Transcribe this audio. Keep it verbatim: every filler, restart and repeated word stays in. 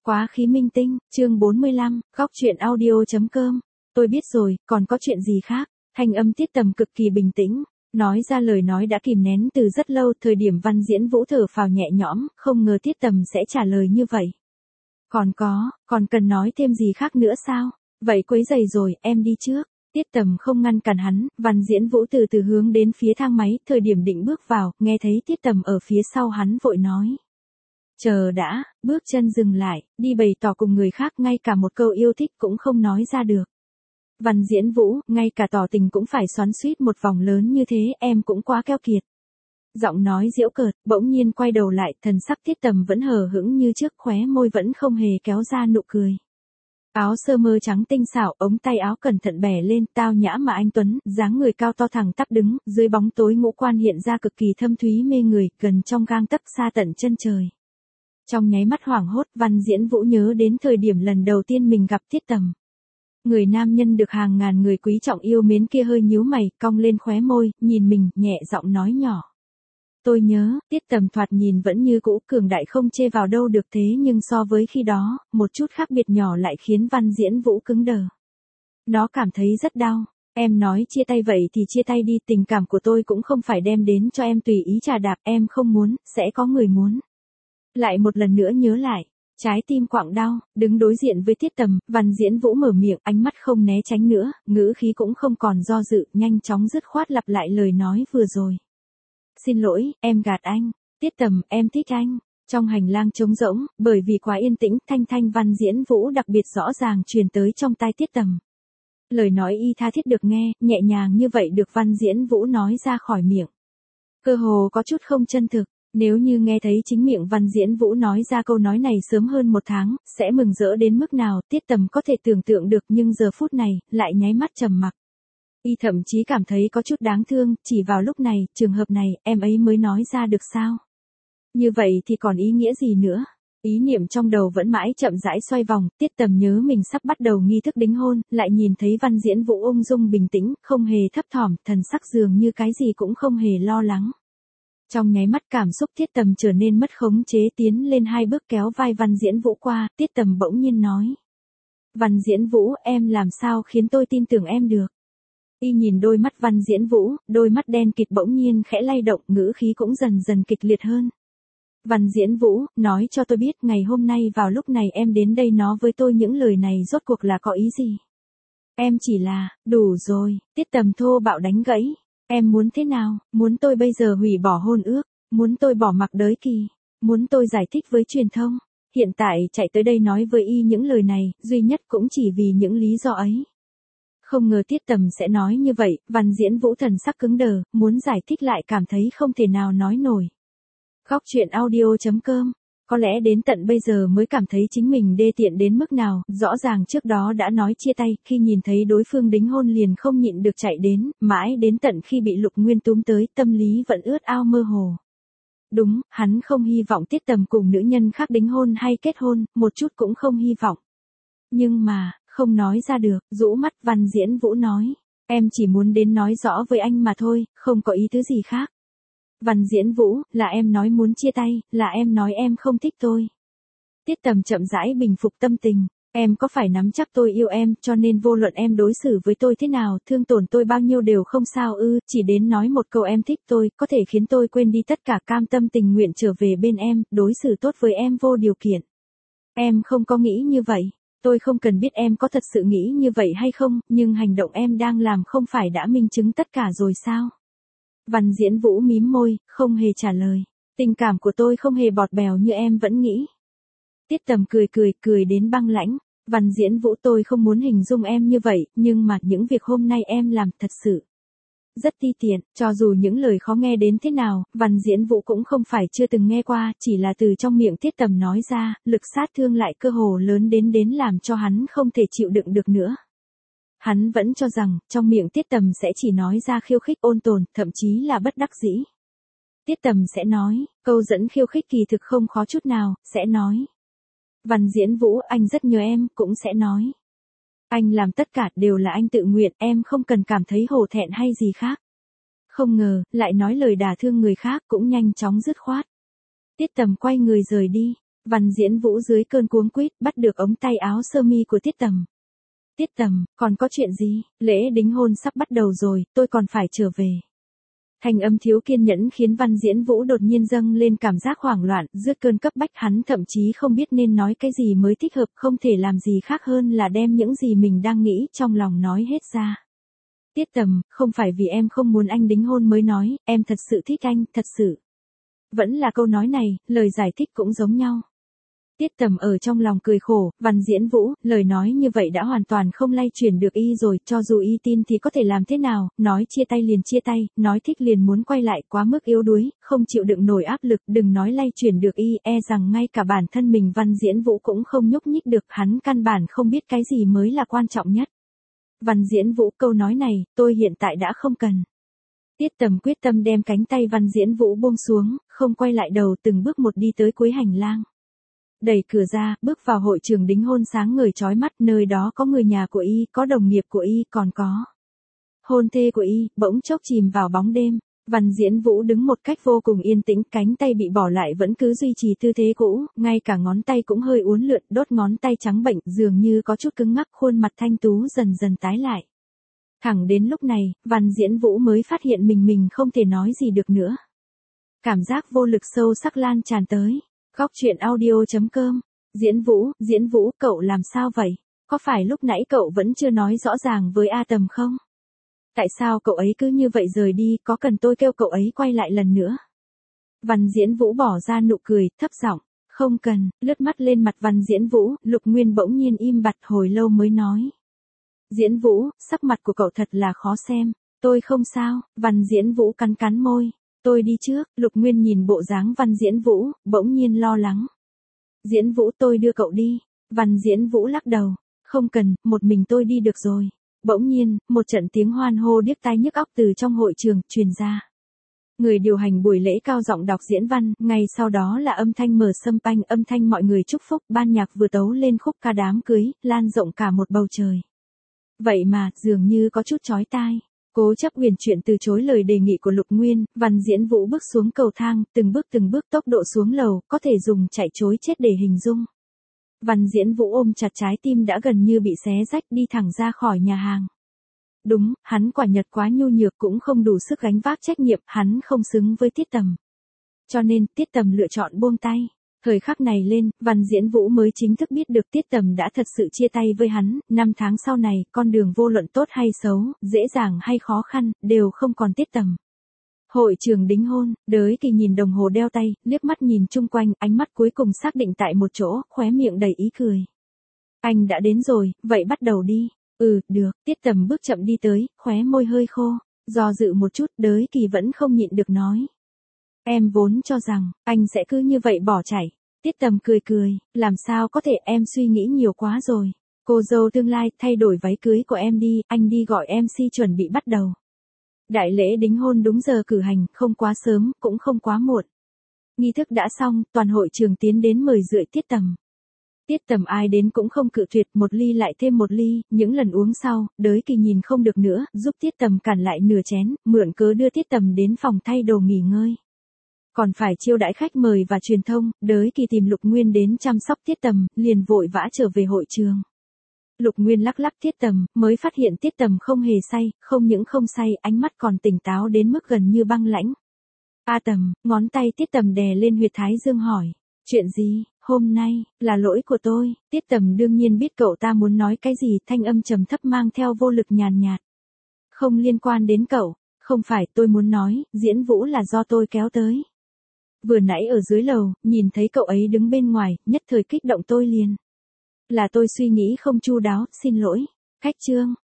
Quá khí minh tinh, chương bốn mươi lăm, góc truyện audio.com. Tôi biết rồi, còn có chuyện gì khác? Thanh âm Tiết Tầm cực kỳ bình tĩnh, nói ra lời nói đã kìm nén từ rất lâu. Thời điểm Văn Diễn Vũ thở phào nhẹ nhõm, không ngờ Tiết Tầm sẽ trả lời như vậy. Còn có, còn cần nói thêm gì khác nữa sao? Vậy quấy rầy rồi, em đi trước. Tiết Tầm không ngăn cản hắn, Văn Diễn Vũ từ từ hướng đến phía thang máy. Thời điểm định bước vào, nghe thấy Tiết Tầm ở phía sau hắn vội nói. Chờ đã, bước chân dừng lại, đi bày tỏ cùng người khác ngay cả một câu yêu thích cũng không nói ra được. Văn Diễn Vũ, ngay cả tỏ tình cũng phải xoắn xuýt một vòng lớn như thế, em cũng quá keo kiệt. Giọng nói giễu cợt, bỗng nhiên quay đầu lại, thần sắc Tiết Tầm vẫn hờ hững như trước, khóe môi vẫn không hề kéo ra nụ cười. Áo sơ mơ trắng tinh xảo, ống tay áo cẩn thận bẻ lên, tao nhã mà anh tuấn, dáng người cao to thẳng tắp đứng, dưới bóng tối ngũ quan hiện ra cực kỳ thâm thúy mê người, gần trong gang tấc xa tận chân trời. Trong nháy mắt hoảng hốt, Văn Diễn Vũ nhớ đến thời điểm lần đầu tiên mình gặp Tiết Tầm. Người nam nhân được hàng ngàn người quý trọng yêu mến kia hơi nhíu mày, cong lên khóe môi, nhìn mình, nhẹ giọng nói nhỏ. Tôi nhớ, Tiết Tầm thoạt nhìn vẫn như cũ, cường đại không chê vào đâu được, thế nhưng so với khi đó, một chút khác biệt nhỏ lại khiến Văn Diễn Vũ cứng đờ. Nó cảm thấy rất đau. Em nói chia tay vậy thì chia tay đi, tình cảm của tôi cũng không phải đem đến cho em tùy ý trà đạp, em không muốn, sẽ có người muốn. Lại một lần nữa nhớ lại, trái tim quặn đau, đứng đối diện với Tiết Tầm, Văn Diễn Vũ mở miệng, ánh mắt không né tránh nữa, ngữ khí cũng không còn do dự, nhanh chóng dứt khoát lặp lại lời nói vừa rồi. Xin lỗi, em gạt anh. Tiết Tầm, em thích anh. Trong hành lang trống rỗng, bởi vì quá yên tĩnh, thanh thanh Văn Diễn Vũ đặc biệt rõ ràng truyền tới trong tai Tiết Tầm. Lời nói y tha thiết được nghe, nhẹ nhàng như vậy được Văn Diễn Vũ nói ra khỏi miệng. Cơ hồ có chút không chân thực. Nếu như nghe thấy chính miệng Văn Diễn Vũ nói ra câu nói này sớm hơn một tháng, sẽ mừng rỡ đến mức nào, Tiết Tầm có thể tưởng tượng được, nhưng giờ phút này, lại nháy mắt trầm mặc. Y thậm chí cảm thấy có chút đáng thương, chỉ vào lúc này, trường hợp này, em ấy mới nói ra được sao? Như vậy thì còn ý nghĩa gì nữa? Ý niệm trong đầu vẫn mãi chậm rãi xoay vòng, Tiết Tầm nhớ mình sắp bắt đầu nghi thức đính hôn, lại nhìn thấy Văn Diễn Vũ ung dung bình tĩnh, không hề thấp thỏm, thần sắc dường như cái gì cũng không hề lo lắng. Trong nháy mắt cảm xúc Tiết Tầm trở nên mất khống chế, tiến lên hai bước kéo vai Văn Diễn Vũ qua, Tiết Tầm bỗng nhiên nói. Văn Diễn Vũ, em làm sao khiến tôi tin tưởng em được? Y nhìn đôi mắt Văn Diễn Vũ, đôi mắt đen kịt bỗng nhiên khẽ lay động, ngữ khí cũng dần dần kịch liệt hơn. Văn Diễn Vũ, nói cho tôi biết ngày hôm nay vào lúc này em đến đây nói với tôi những lời này rốt cuộc là có ý gì? Em chỉ là, đủ rồi, Tiết Tầm thô bạo đánh gãy. Em muốn thế nào? Muốn tôi bây giờ hủy bỏ hôn ước? Muốn tôi bỏ mặc đới kỳ? Muốn tôi giải thích với truyền thông? Hiện tại chạy tới đây nói với y những lời này, duy nhất cũng chỉ vì những lý do ấy. Không ngờ Tiết Tầm sẽ nói như vậy, Văn Diễn Vũ thần sắc cứng đờ, muốn giải thích lại cảm thấy không thể nào nói nổi. Góc truyện audio.com. Có lẽ đến tận bây giờ mới cảm thấy chính mình đê tiện đến mức nào, rõ ràng trước đó đã nói chia tay, khi nhìn thấy đối phương đính hôn liền không nhịn được chạy đến, mãi đến tận khi bị Lục Nguyên túm tới, tâm lý vẫn ướt ao mơ hồ. Đúng, hắn không hy vọng Tiết Tầm cùng nữ nhân khác đính hôn hay kết hôn, một chút cũng không hy vọng. Nhưng mà, không nói ra được, rũ mắt Văn Diễn Vũ nói, em chỉ muốn đến nói rõ với anh mà thôi, không có ý tứ gì khác. Văn Diễn Vũ, là em nói muốn chia tay, là em nói em không thích tôi. Tiết Tầm chậm rãi bình phục tâm tình, em có phải nắm chắc tôi yêu em, cho nên vô luận em đối xử với tôi thế nào, thương tổn tôi bao nhiêu đều không sao ư, chỉ đến nói một câu em thích tôi, có thể khiến tôi quên đi tất cả, cam tâm tình nguyện trở về bên em, đối xử tốt với em vô điều kiện. Em không có nghĩ như vậy, tôi không cần biết em có thật sự nghĩ như vậy hay không, nhưng hành động em đang làm không phải đã minh chứng tất cả rồi sao? Văn Diễn Vũ mím môi, không hề trả lời. Tình cảm của tôi không hề bọt bèo như em vẫn nghĩ. Tiết Tầm cười cười, cười đến băng lãnh. Văn Diễn Vũ, tôi không muốn hình dung em như vậy, nhưng mà những việc hôm nay em làm thật sự rất ti tiện, cho dù những lời khó nghe đến thế nào, Văn Diễn Vũ cũng không phải chưa từng nghe qua, chỉ là từ trong miệng Tiết Tầm nói ra, lực sát thương lại cơ hồ lớn đến đến làm cho hắn không thể chịu đựng được nữa. Hắn vẫn cho rằng, trong miệng Tiết Tầm sẽ chỉ nói ra khiêu khích ôn tồn, thậm chí là bất đắc dĩ. Tiết Tầm sẽ nói, câu dẫn khiêu khích kỳ thực không khó chút nào, sẽ nói. Văn Diễn Vũ, anh rất nhớ em, cũng sẽ nói. Anh làm tất cả đều là anh tự nguyện, em không cần cảm thấy hổ thẹn hay gì khác. Không ngờ, lại nói lời đả thương người khác cũng nhanh chóng dứt khoát. Tiết Tầm quay người rời đi. Văn Diễn Vũ dưới cơn cuống quýt bắt được ống tay áo sơ mi của Tiết Tầm. Tiết Tầm, còn có chuyện gì? Lễ đính hôn sắp bắt đầu rồi, tôi còn phải trở về. Thanh âm thiếu kiên nhẫn khiến Văn Diễn Vũ đột nhiên dâng lên cảm giác hoảng loạn, rước cơn cấp bách, hắn thậm chí không biết nên nói cái gì mới thích hợp, không thể làm gì khác hơn là đem những gì mình đang nghĩ trong lòng nói hết ra. Tiết Tầm, không phải vì em không muốn anh đính hôn mới nói, em thật sự thích anh, thật sự. Vẫn là câu nói này, lời giải thích cũng giống nhau. Tiết Tầm ở trong lòng cười khổ, Văn Diễn Vũ, lời nói như vậy đã hoàn toàn không lay chuyển được y rồi, cho dù y tin thì có thể làm thế nào, nói chia tay liền chia tay, nói thích liền muốn quay lại, quá mức yếu đuối, không chịu đựng nổi áp lực, đừng nói lay chuyển được y, e rằng ngay cả bản thân mình Văn Diễn Vũ cũng không nhúc nhích được, hắn căn bản không biết cái gì mới là quan trọng nhất. Văn Diễn Vũ, câu nói này, tôi hiện tại đã không cần. Tiết Tầm quyết tâm đem cánh tay Văn Diễn Vũ buông xuống, không quay lại đầu, từng bước một đi tới cuối hành lang. Đẩy cửa ra, bước vào hội trường đính hôn sáng ngời chói mắt, nơi đó có người nhà của y, có đồng nghiệp của y, còn có hôn thê của y, bỗng chốc chìm vào bóng đêm. Văn Diễn Vũ đứng một cách vô cùng yên tĩnh, cánh tay bị bỏ lại vẫn cứ duy trì tư thế cũ, ngay cả ngón tay cũng hơi uốn lượn, đốt ngón tay trắng bệnh, dường như có chút cứng ngắc, khuôn mặt thanh tú dần dần tái lại. Thẳng đến lúc này, Văn Diễn Vũ mới phát hiện mình mình không thể nói gì được nữa. Cảm giác vô lực sâu sắc lan tràn tới. Góc truyện audio chấm com. Diễn Vũ, Diễn Vũ, cậu làm sao vậy? Có phải lúc nãy cậu vẫn chưa nói rõ ràng với A Tầm không? Tại sao cậu ấy cứ như vậy rời đi, có cần tôi kêu cậu ấy quay lại lần nữa? Văn Diễn Vũ bỏ ra nụ cười, thấp giọng, không cần, lướt mắt lên mặt Văn Diễn Vũ, Lục Nguyên bỗng nhiên im bặt hồi lâu mới nói. Diễn Vũ, sắc mặt của cậu thật là khó xem, tôi không sao, Văn Diễn Vũ cắn cắn môi. Tôi đi trước, Lục Nguyên nhìn bộ dáng Văn Diễn Vũ, bỗng nhiên lo lắng. Diễn Vũ, tôi đưa cậu đi. Văn Diễn Vũ lắc đầu. Không cần, một mình tôi đi được rồi. Bỗng nhiên, một trận tiếng hoan hô điếc tai nhức óc từ trong hội trường truyền ra. Người điều hành buổi lễ cao giọng đọc diễn văn, ngay sau đó là âm thanh mở sâm panh, âm thanh mọi người chúc phúc, ban nhạc vừa tấu lên khúc ca đám cưới, lan rộng cả một bầu trời. Vậy mà, dường như có chút chói tai. Cố chấp huyền chuyện từ chối lời đề nghị của Lục Nguyên, Văn Diễn Vũ bước xuống cầu thang, từng bước từng bước tốc độ xuống lầu, có thể dùng chạy trối chết để hình dung. Văn Diễn Vũ ôm chặt trái tim đã gần như bị xé rách, đi thẳng ra khỏi nhà hàng. Đúng, hắn quả nhật quá nhu nhược, cũng không đủ sức gánh vác trách nhiệm, hắn không xứng với Tiết Tầm. Cho nên, Tiết Tầm lựa chọn buông tay. Thời khắc này lên, Văn Diễn Vũ mới chính thức biết được Tiết Tầm đã thật sự chia tay với hắn, năm tháng sau này, con đường vô luận tốt hay xấu, dễ dàng hay khó khăn, đều không còn Tiết Tầm. Hội trường đính hôn, Đới Kỳ nhìn đồng hồ đeo tay, liếc mắt nhìn chung quanh, ánh mắt cuối cùng xác định tại một chỗ, khóe miệng đầy ý cười. Anh đã đến rồi, vậy bắt đầu đi. Ừ, được, Tiết Tầm bước chậm đi tới, khóe môi hơi khô, do dự một chút, Đới Kỳ vẫn không nhịn được nói. Em vốn cho rằng, anh sẽ cứ như vậy bỏ chạy. Tiết Tầm cười cười, làm sao có thể, em suy nghĩ nhiều quá rồi. Cô dâu tương lai, thay đổi váy cưới của em đi, anh đi gọi em xê chuẩn bị bắt đầu. Đại lễ đính hôn đúng giờ cử hành, không quá sớm, cũng không quá muộn. Nghi thức đã xong, toàn hội trường tiến đến mời rượi Tiết Tầm. Tiết Tầm ai đến cũng không cự tuyệt, một ly lại thêm một ly, những lần uống sau, Đới Kỳ nhìn không được nữa, giúp Tiết Tầm cản lại nửa chén, mượn cớ đưa Tiết Tầm đến phòng thay đồ nghỉ ngơi. Còn phải chiêu đãi khách mời và truyền thông, Đới Kỳ tìm Lục Nguyên đến chăm sóc Tiết Tầm, liền vội vã trở về hội trường. Lục Nguyên lắc lắc Tiết Tầm, mới phát hiện Tiết Tầm không hề say, không những không say, ánh mắt còn tỉnh táo đến mức gần như băng lãnh. A Tầm, ngón tay Tiết Tầm đè lên huyệt thái dương hỏi, chuyện gì, hôm nay, là lỗi của tôi. Tiết Tầm đương nhiên biết cậu ta muốn nói cái gì, thanh âm trầm thấp mang theo vô lực nhàn nhạt. Không liên quan đến cậu, không phải, tôi muốn nói, Diễn Vũ là do tôi kéo tới. Vừa nãy ở dưới lầu, nhìn thấy cậu ấy đứng bên ngoài, nhất thời kích động tôi liền. Là tôi suy nghĩ không chu đáo, xin lỗi. Khách trương,